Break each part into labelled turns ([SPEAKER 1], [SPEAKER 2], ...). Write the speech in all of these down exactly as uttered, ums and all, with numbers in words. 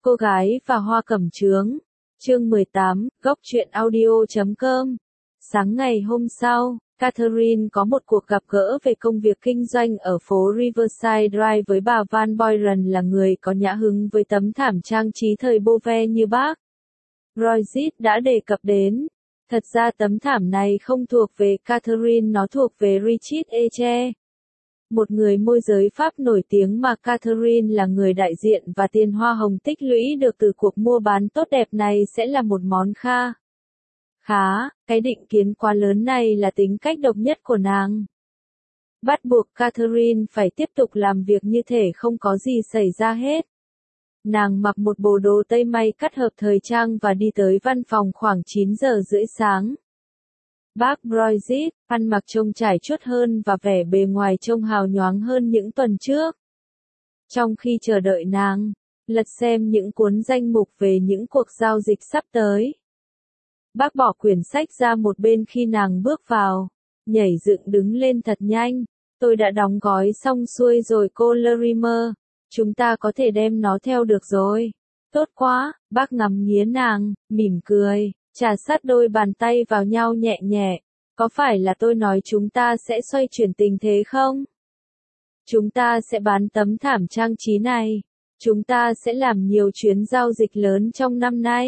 [SPEAKER 1] Cô gái và hoa cẩm chướng. Chương mười tám, góc truyện audio chấm com. Sáng ngày hôm sau, Catherine có một cuộc gặp gỡ về công việc kinh doanh ở phố Riverside Drive với bà Van Boyren, là người có nhã hứng với tấm thảm trang trí thời Beauvais như bác Royce đã đề cập đến. Thật ra tấm thảm này không thuộc về Catherine, nó thuộc về Richard Eche, một người môi giới Pháp nổi tiếng mà Catherine là người đại diện, và tiền hoa hồng tích lũy được từ cuộc mua bán tốt đẹp này sẽ là một món kha khá. Cái định kiến quá lớn này là tính cách độc nhất của nàng, bắt buộc Catherine phải tiếp tục làm việc như thể không có gì xảy ra hết. Nàng mặc một bộ đồ tây may cắt hợp thời trang và đi tới văn phòng khoảng chín giờ rưỡi sáng. Bác Royce ăn mặc trông trải chuốt hơn và vẻ bề ngoài trông hào nhoáng hơn những tuần trước. Trong khi chờ đợi nàng lật xem những cuốn danh mục về những cuộc giao dịch sắp tới, bác bỏ quyển sách ra một bên khi nàng bước vào, nhảy dựng đứng lên thật nhanh. Tôi đã đóng gói xong xuôi rồi cô Larimer, chúng ta có thể đem nó theo được rồi. Tốt quá, bác ngắm nghía nàng, mỉm cười, trà sát đôi bàn tay vào nhau nhẹ nhẹ. Có phải là tôi nói chúng ta sẽ xoay chuyển tình thế không? Chúng ta sẽ bán tấm thảm trang trí này. Chúng ta sẽ làm nhiều chuyến giao dịch lớn trong năm nay.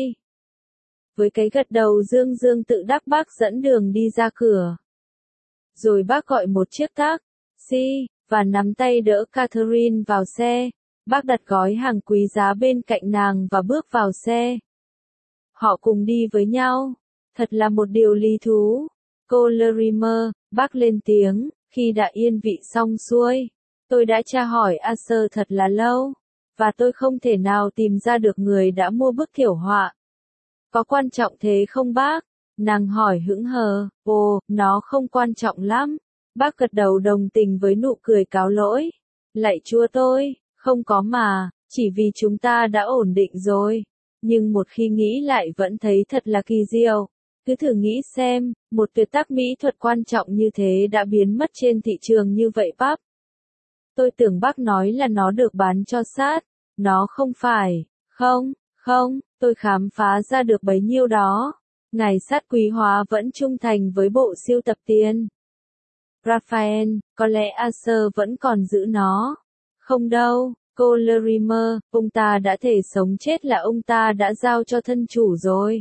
[SPEAKER 1] Với cái gật đầu dương dương tự đắc, bác dẫn đường đi ra cửa. Rồi bác gọi một chiếc taxi, và nắm tay đỡ Catherine vào xe. Bác đặt gói hàng quý giá bên cạnh nàng và bước vào xe. Họ cùng đi với nhau. Thật là một điều lý thú. Cô Larimer, bác lên tiếng, khi đã yên vị xong xuôi. Tôi đã tra hỏi Arthur thật là lâu, và tôi không thể nào tìm ra được người đã mua bức thiểu họa. Có quan trọng thế không bác? Nàng hỏi hững hờ. Ồ, nó không quan trọng lắm. Bác gật đầu đồng tình với nụ cười cáo lỗi. Lạy Chúa tôi, không có mà, chỉ vì chúng ta đã ổn định rồi. Nhưng một khi nghĩ lại vẫn thấy thật là kỳ diệu. Cứ thử nghĩ xem, một tuyệt tác mỹ thuật quan trọng như thế đã biến mất trên thị trường như vậy bác. Tôi tưởng bác nói là nó được bán cho sát. Nó không phải. Không, không, tôi khám phá ra được bấy nhiêu đó. Ngài sát quý hóa vẫn trung thành với bộ siêu tập tiền. Raphael, có lẽ Arthur vẫn còn giữ nó. Không đâu, cô Larimer, ông ta đã thể sống chết là ông ta đã giao cho thân chủ rồi.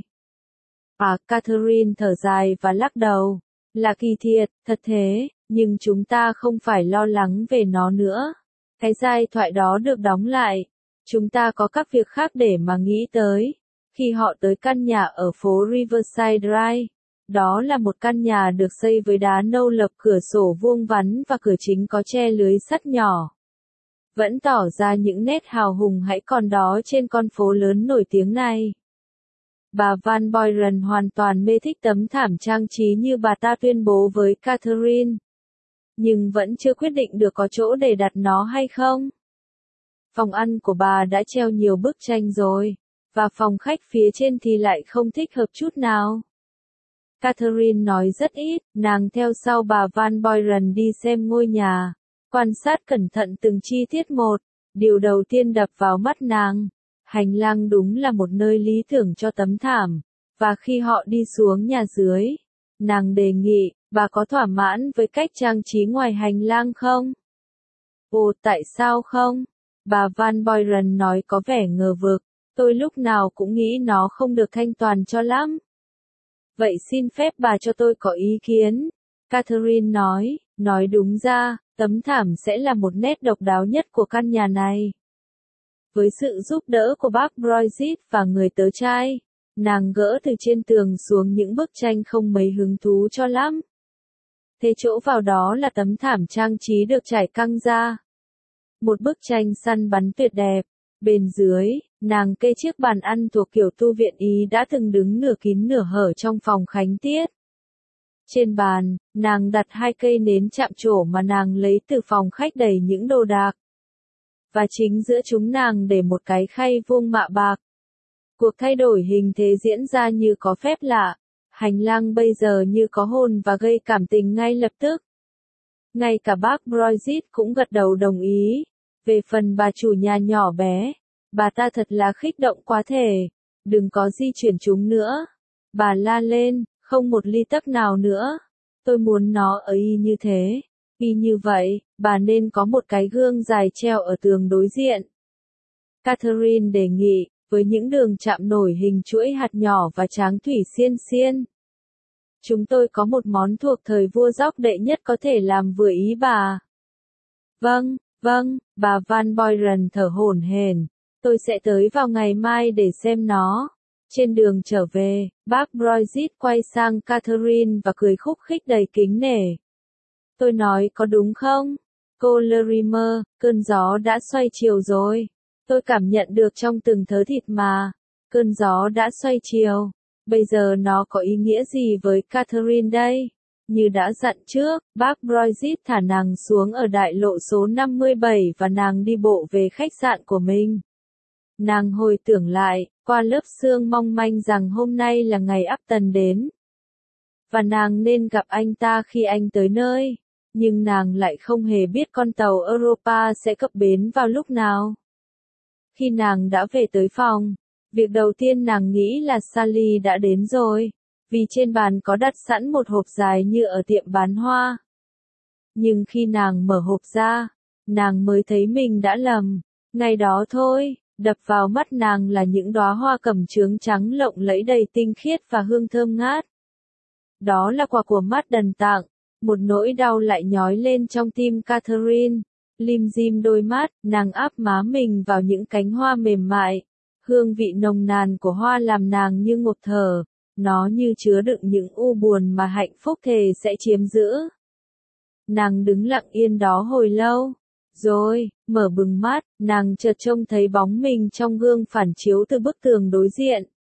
[SPEAKER 1] À, Catherine thở dài và lắc đầu. Là kỳ thiệt, thật thế, nhưng chúng ta không phải lo lắng về nó nữa. Cái giai thoại đó được đóng lại. Chúng ta có các việc khác để mà nghĩ tới. Khi họ tới căn nhà ở phố Riverside Drive, đó là một căn nhà được xây với đá nâu lập, cửa sổ vuông vắn và cửa chính có che lưới sắt nhỏ. Vẫn tỏ ra những nét hào hùng hãy còn đó trên con phố lớn nổi tiếng này. Bà Van Boyren hoàn toàn mê thích tấm thảm trang trí như bà ta tuyên bố với Catherine. Nhưng vẫn chưa quyết định được có chỗ để đặt nó hay không. Phòng ăn của bà đã treo nhiều bức tranh rồi, và phòng khách phía trên thì lại không thích hợp chút nào. Catherine nói rất ít, nàng theo sau bà Van Boyren đi xem ngôi nhà, quan sát cẩn thận từng chi tiết một. Điều đầu tiên đập vào mắt nàng, hành lang đúng là một nơi lý tưởng cho tấm thảm, và khi họ đi xuống nhà dưới, nàng đề nghị, bà có thỏa mãn với cách trang trí ngoài hành lang không? Ồ, tại sao không? Bà Van Boyren nói có vẻ ngờ vực, tôi lúc nào cũng nghĩ nó không được thanh toàn cho lắm. Vậy xin phép bà cho tôi có ý kiến. Catherine nói, nói đúng ra, tấm thảm sẽ là một nét độc đáo nhất của căn nhà này. Với sự giúp đỡ của bác Royce và người tớ trai, nàng gỡ từ trên tường xuống những bức tranh không mấy hứng thú cho lắm. Thế chỗ vào đó là tấm thảm trang trí được trải căng ra. Một bức tranh săn bắn tuyệt đẹp. Bên dưới, nàng kê chiếc bàn ăn thuộc kiểu tu viện Ý đã từng đứng nửa kín nửa hở trong phòng khánh tiết. Trên bàn, nàng đặt hai cây nến chạm trổ mà nàng lấy từ phòng khách đầy những đồ đạc. Và chính giữa chúng nàng để một cái khay vuông mạ bạc. Cuộc thay đổi hình thế diễn ra như có phép lạ. Hành lang bây giờ như có hồn và gây cảm tình ngay lập tức. Ngay cả bác Royce cũng gật đầu đồng ý. Về phần bà chủ nhà nhỏ bé, Bà ta thật là khích động quá thể. Đừng có di chuyển chúng nữa. Bà la lên, không một ly tấc nào nữa. Tôi muốn nó ở y như thế. Y như vậy, bà nên có một cái gương dài treo ở tường đối diện. Catherine đề nghị, với những đường chạm nổi hình chuỗi hạt nhỏ và tráng thủy xiên xiên. Chúng tôi có một món thuộc thời vua Gióc đệ nhất có thể làm vừa ý bà. Vâng, vâng, bà Van Boyren thở hổn hển. Tôi sẽ tới vào ngày mai để xem nó. Trên đường trở về, bác Broyzit quay sang Catherine và cười khúc khích đầy kính nể. Tôi nói có đúng không? Cô Lorimer, cơn gió đã xoay chiều rồi. Tôi cảm nhận được trong từng thớ thịt mà. Cơn gió đã xoay chiều. Bây giờ nó có ý nghĩa gì với Catherine đây? Như đã dặn trước, bác Broyzit thả nàng xuống ở đại lộ số năm mươi bảy và nàng đi bộ về khách sạn của mình. Nàng hồi tưởng lại, qua lớp sương mong manh rằng hôm nay là ngày Upton đến. Và nàng nên gặp anh ta khi anh tới nơi. Nhưng nàng lại không hề biết con tàu Europa sẽ cập bến vào lúc nào. Khi nàng đã về tới phòng, việc đầu tiên nàng nghĩ là Sally đã đến rồi, vì trên bàn có đặt sẵn một hộp dài như ở tiệm bán hoa. Nhưng khi nàng mở hộp ra, nàng mới thấy mình đã lầm. Ngày đó thôi, đập vào mắt nàng là những đóa hoa cẩm chướng trắng lộng lẫy đầy tinh khiết và hương thơm ngát. Đó là quà của Madden tặng. Một nỗi đau lại nhói lên trong tim Catherine. Lim dim đôi mắt, nàng áp má mình vào những cánh hoa mềm mại. Hương vị nồng nàn của hoa làm nàng như ngộp thở. Nó như chứa đựng những u buồn mà hạnh phúc thề sẽ chiếm giữ. Nàng đứng lặng yên đó hồi lâu. Rồi, mở bừng mắt, nàng chợt trông thấy bóng mình trong gương phản chiếu từ bức tường đối diện.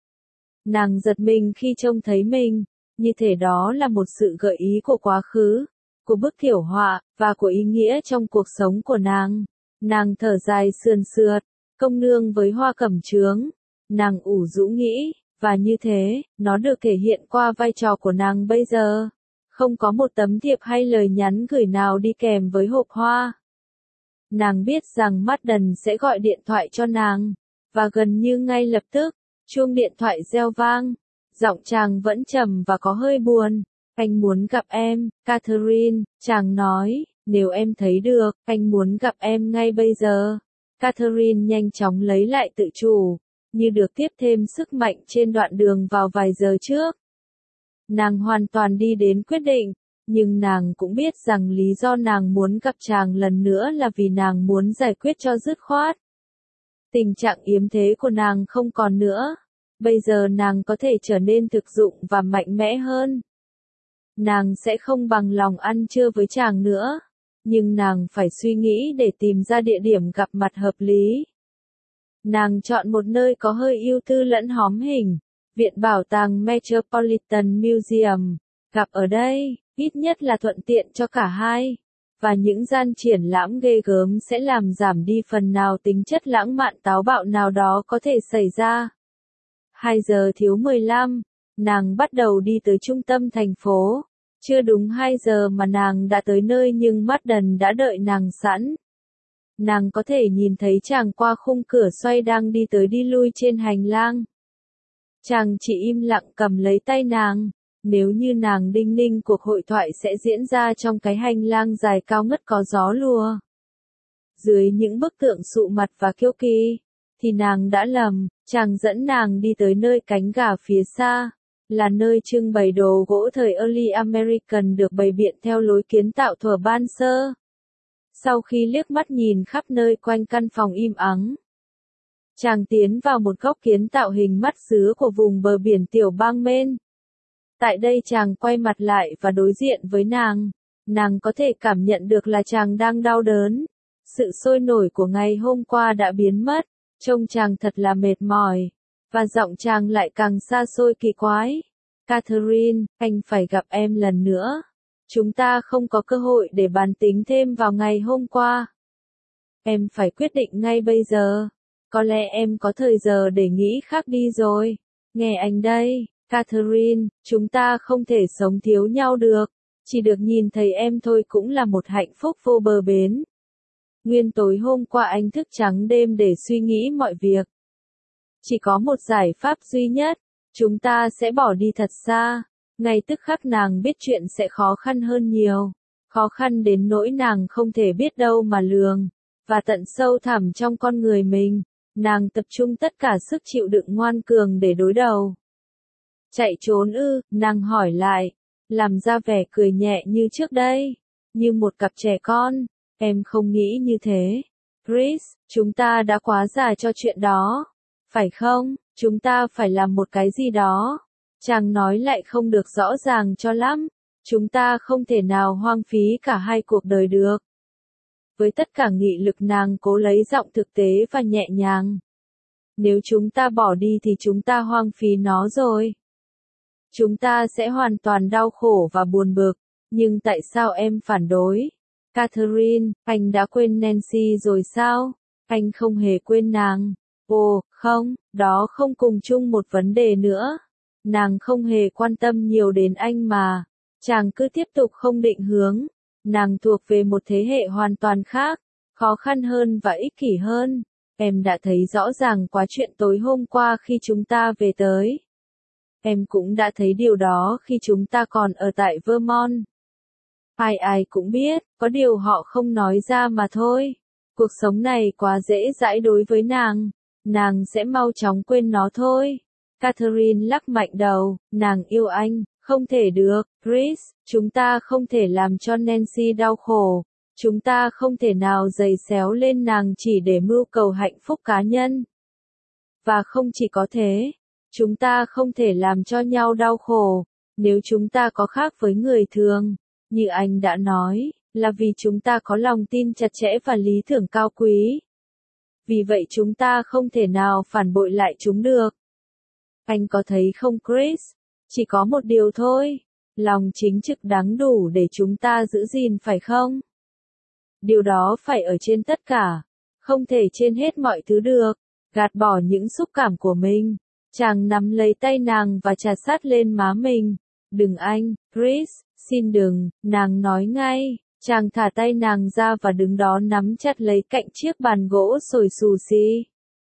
[SPEAKER 1] Nàng giật mình khi trông thấy mình. Như thể đó là một sự gợi ý của quá khứ, của bức thiểu họa, và của ý nghĩa trong cuộc sống của nàng. Nàng thở dài sườn sượt, công nương với hoa cẩm chướng. Nàng ủ rũ nghĩ, và như thế, nó được thể hiện qua vai trò của nàng bây giờ. Không có một tấm thiệp hay lời nhắn gửi nào đi kèm với hộp hoa. Nàng biết rằng Madden sẽ gọi điện thoại cho nàng, và gần như ngay lập tức, chuông điện thoại reo vang. Giọng chàng vẫn trầm và có hơi buồn. Anh muốn gặp em, Catherine, chàng nói, nếu em thấy được, anh muốn gặp em ngay bây giờ. Catherine nhanh chóng lấy lại tự chủ, như được tiếp thêm sức mạnh trên đoạn đường vào vài giờ trước. Nàng hoàn toàn đi đến quyết định, nhưng nàng cũng biết rằng lý do nàng muốn gặp chàng lần nữa là vì nàng muốn giải quyết cho dứt khoát. Tình trạng yếm thế của nàng không còn nữa. Bây giờ nàng có thể trở nên thực dụng và mạnh mẽ hơn. Nàng sẽ không bằng lòng ăn trưa với chàng nữa, nhưng nàng phải suy nghĩ để tìm ra địa điểm gặp mặt hợp lý. Nàng chọn một nơi có hơi ưu tư lẫn hóm hình, Viện Bảo tàng Metropolitan Museum. Gặp ở đây, ít nhất là thuận tiện cho cả hai. Và những gian triển lãm ghê gớm sẽ làm giảm đi phần nào tính chất lãng mạn táo bạo nào đó có thể xảy ra. hai giờ thiếu mười lăm, nàng bắt đầu đi tới trung tâm thành phố. Chưa đúng hai giờ mà nàng đã tới nơi nhưng Madden đã đợi nàng sẵn. Nàng có thể nhìn thấy chàng qua khung cửa xoay đang đi tới đi lui trên hành lang. Chàng chỉ im lặng cầm lấy tay nàng. Nếu như nàng đinh ninh cuộc hội thoại sẽ diễn ra trong cái hành lang dài cao ngất có gió lùa. Dưới những bức tượng sụ mặt và kiêu kỳ, thì nàng đã lầm. Chàng dẫn nàng đi tới nơi cánh gà phía xa, là nơi trưng bày đồ gỗ thời Early American được bày biện theo lối kiến tạo thuở ban sơ. Sau khi liếc mắt nhìn khắp nơi quanh căn phòng im ắng, chàng tiến vào một góc kiến tạo hình mắt sứa của vùng bờ biển tiểu bang Maine. Tại đây chàng quay mặt lại và đối diện với nàng. Nàng có thể cảm nhận được là chàng đang đau đớn. Sự sôi nổi của ngày hôm qua đã biến mất. Trông chàng thật là mệt mỏi. Và giọng chàng lại càng xa xôi kỳ quái. Catherine, anh phải gặp em lần nữa. Chúng ta không có cơ hội để bàn tính thêm vào ngày hôm qua. Em phải quyết định ngay bây giờ. Có lẽ em có thời giờ để nghĩ khác đi rồi. Nghe anh đây, Catherine, chúng ta không thể sống thiếu nhau được. Chỉ được nhìn thấy em thôi cũng là một hạnh phúc vô bờ bến. Nguyên tối hôm qua anh thức trắng đêm để suy nghĩ mọi việc. Chỉ có một giải pháp duy nhất, chúng ta sẽ bỏ đi thật xa. Ngay tức khắc nàng biết chuyện sẽ khó khăn hơn nhiều. Khó khăn đến nỗi nàng không thể biết đâu mà lường. Và tận sâu thẳm trong con người mình, nàng tập trung tất cả sức chịu đựng ngoan cường để đối đầu. Chạy trốn ư, nàng hỏi lại, làm ra vẻ cười nhẹ như trước đây, như một cặp trẻ con. Em không nghĩ như thế. Chris, chúng ta đã quá già cho chuyện đó. Phải không, chúng ta phải làm một cái gì đó. Chàng nói lại không được rõ ràng cho lắm. Chúng ta không thể nào hoang phí cả hai cuộc đời được. Với tất cả nghị lực nàng cố lấy giọng thực tế và nhẹ nhàng. Nếu chúng ta bỏ đi thì chúng ta hoang phí nó rồi. Chúng ta sẽ hoàn toàn đau khổ và buồn bực. Nhưng tại sao em phản đối? Catherine, anh đã quên Nancy rồi sao? Anh không hề quên nàng. Ồ, không, đó không cùng chung một vấn đề nữa. Nàng không hề quan tâm nhiều đến anh mà. Chàng cứ tiếp tục không định hướng. Nàng thuộc về một thế hệ hoàn toàn khác, khó khăn hơn và ích kỷ hơn. Em đã thấy rõ ràng quá chuyện tối hôm qua khi chúng ta về tới. Em cũng đã thấy điều đó khi chúng ta còn ở tại Vermont. Ai ai cũng biết, có điều họ không nói ra mà thôi. Cuộc sống này quá dễ dãi đối với nàng. Nàng sẽ mau chóng quên nó thôi. Catherine lắc mạnh đầu, nàng yêu anh, không thể được, Chris, chúng ta không thể làm cho Nancy đau khổ. Chúng ta không thể nào giày xéo lên nàng chỉ để mưu cầu hạnh phúc cá nhân. Và không chỉ có thế, chúng ta không thể làm cho nhau đau khổ, nếu chúng ta có khác với người thường. Như anh đã nói, là vì chúng ta có lòng tin chặt chẽ và lý tưởng cao quý. Vì vậy chúng ta không thể nào phản bội lại chúng được. Anh có thấy không Chris? Chỉ có một điều thôi. Lòng chính trực đáng đủ để chúng ta giữ gìn phải không? Điều đó phải ở trên tất cả. Không thể trên hết mọi thứ được. Gạt bỏ những xúc cảm của mình. Chàng nắm lấy tay nàng và chà sát lên má mình. Đừng anh, Chris, xin đừng, nàng nói ngay. Chàng thả tay nàng ra và đứng đó nắm chặt lấy cạnh chiếc bàn gỗ sồi xù xì.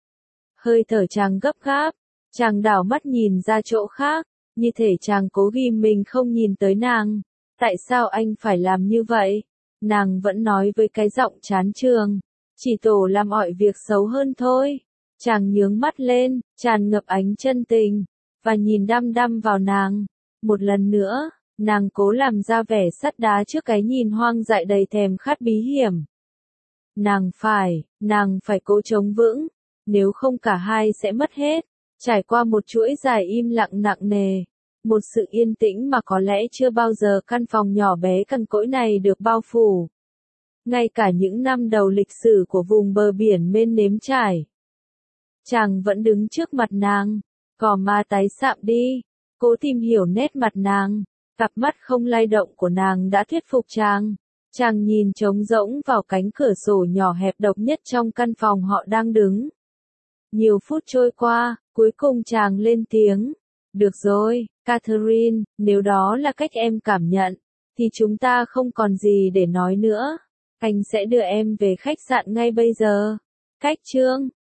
[SPEAKER 1] Hơi thở chàng gấp gáp. Chàng đảo mắt nhìn ra chỗ khác. Như thể chàng cố ghim mình không nhìn tới nàng. Tại sao anh phải làm như vậy? Nàng vẫn nói với cái giọng chán chường. Chỉ tổ làm mọi việc xấu hơn thôi. Chàng nhướng mắt lên, tràn ngập ánh chân tình, và nhìn đăm đăm vào nàng. Một lần nữa, nàng cố làm ra vẻ sắt đá trước cái nhìn hoang dại đầy thèm khát bí hiểm. Nàng phải, nàng phải cố chống vững, nếu không cả hai sẽ mất hết. Trải qua một chuỗi dài im lặng nặng nề, một sự yên tĩnh mà có lẽ chưa bao giờ căn phòng nhỏ bé cằn cỗi này được bao phủ. Ngay cả những năm đầu lịch sử của vùng bờ biển Maine nếm trải. Chàng vẫn đứng trước mặt nàng, gò má tái sạm đi, cố tìm hiểu nét mặt nàng, cặp mắt không lay động của nàng đã thuyết phục chàng. Chàng nhìn trống rỗng vào cánh cửa sổ nhỏ hẹp độc nhất trong căn phòng họ đang đứng. Nhiều phút trôi qua, cuối cùng chàng lên tiếng. Được rồi, Catherine, nếu đó là cách em cảm nhận, thì chúng ta không còn gì để nói nữa. Anh sẽ đưa em về khách sạn ngay bây giờ. Cách chương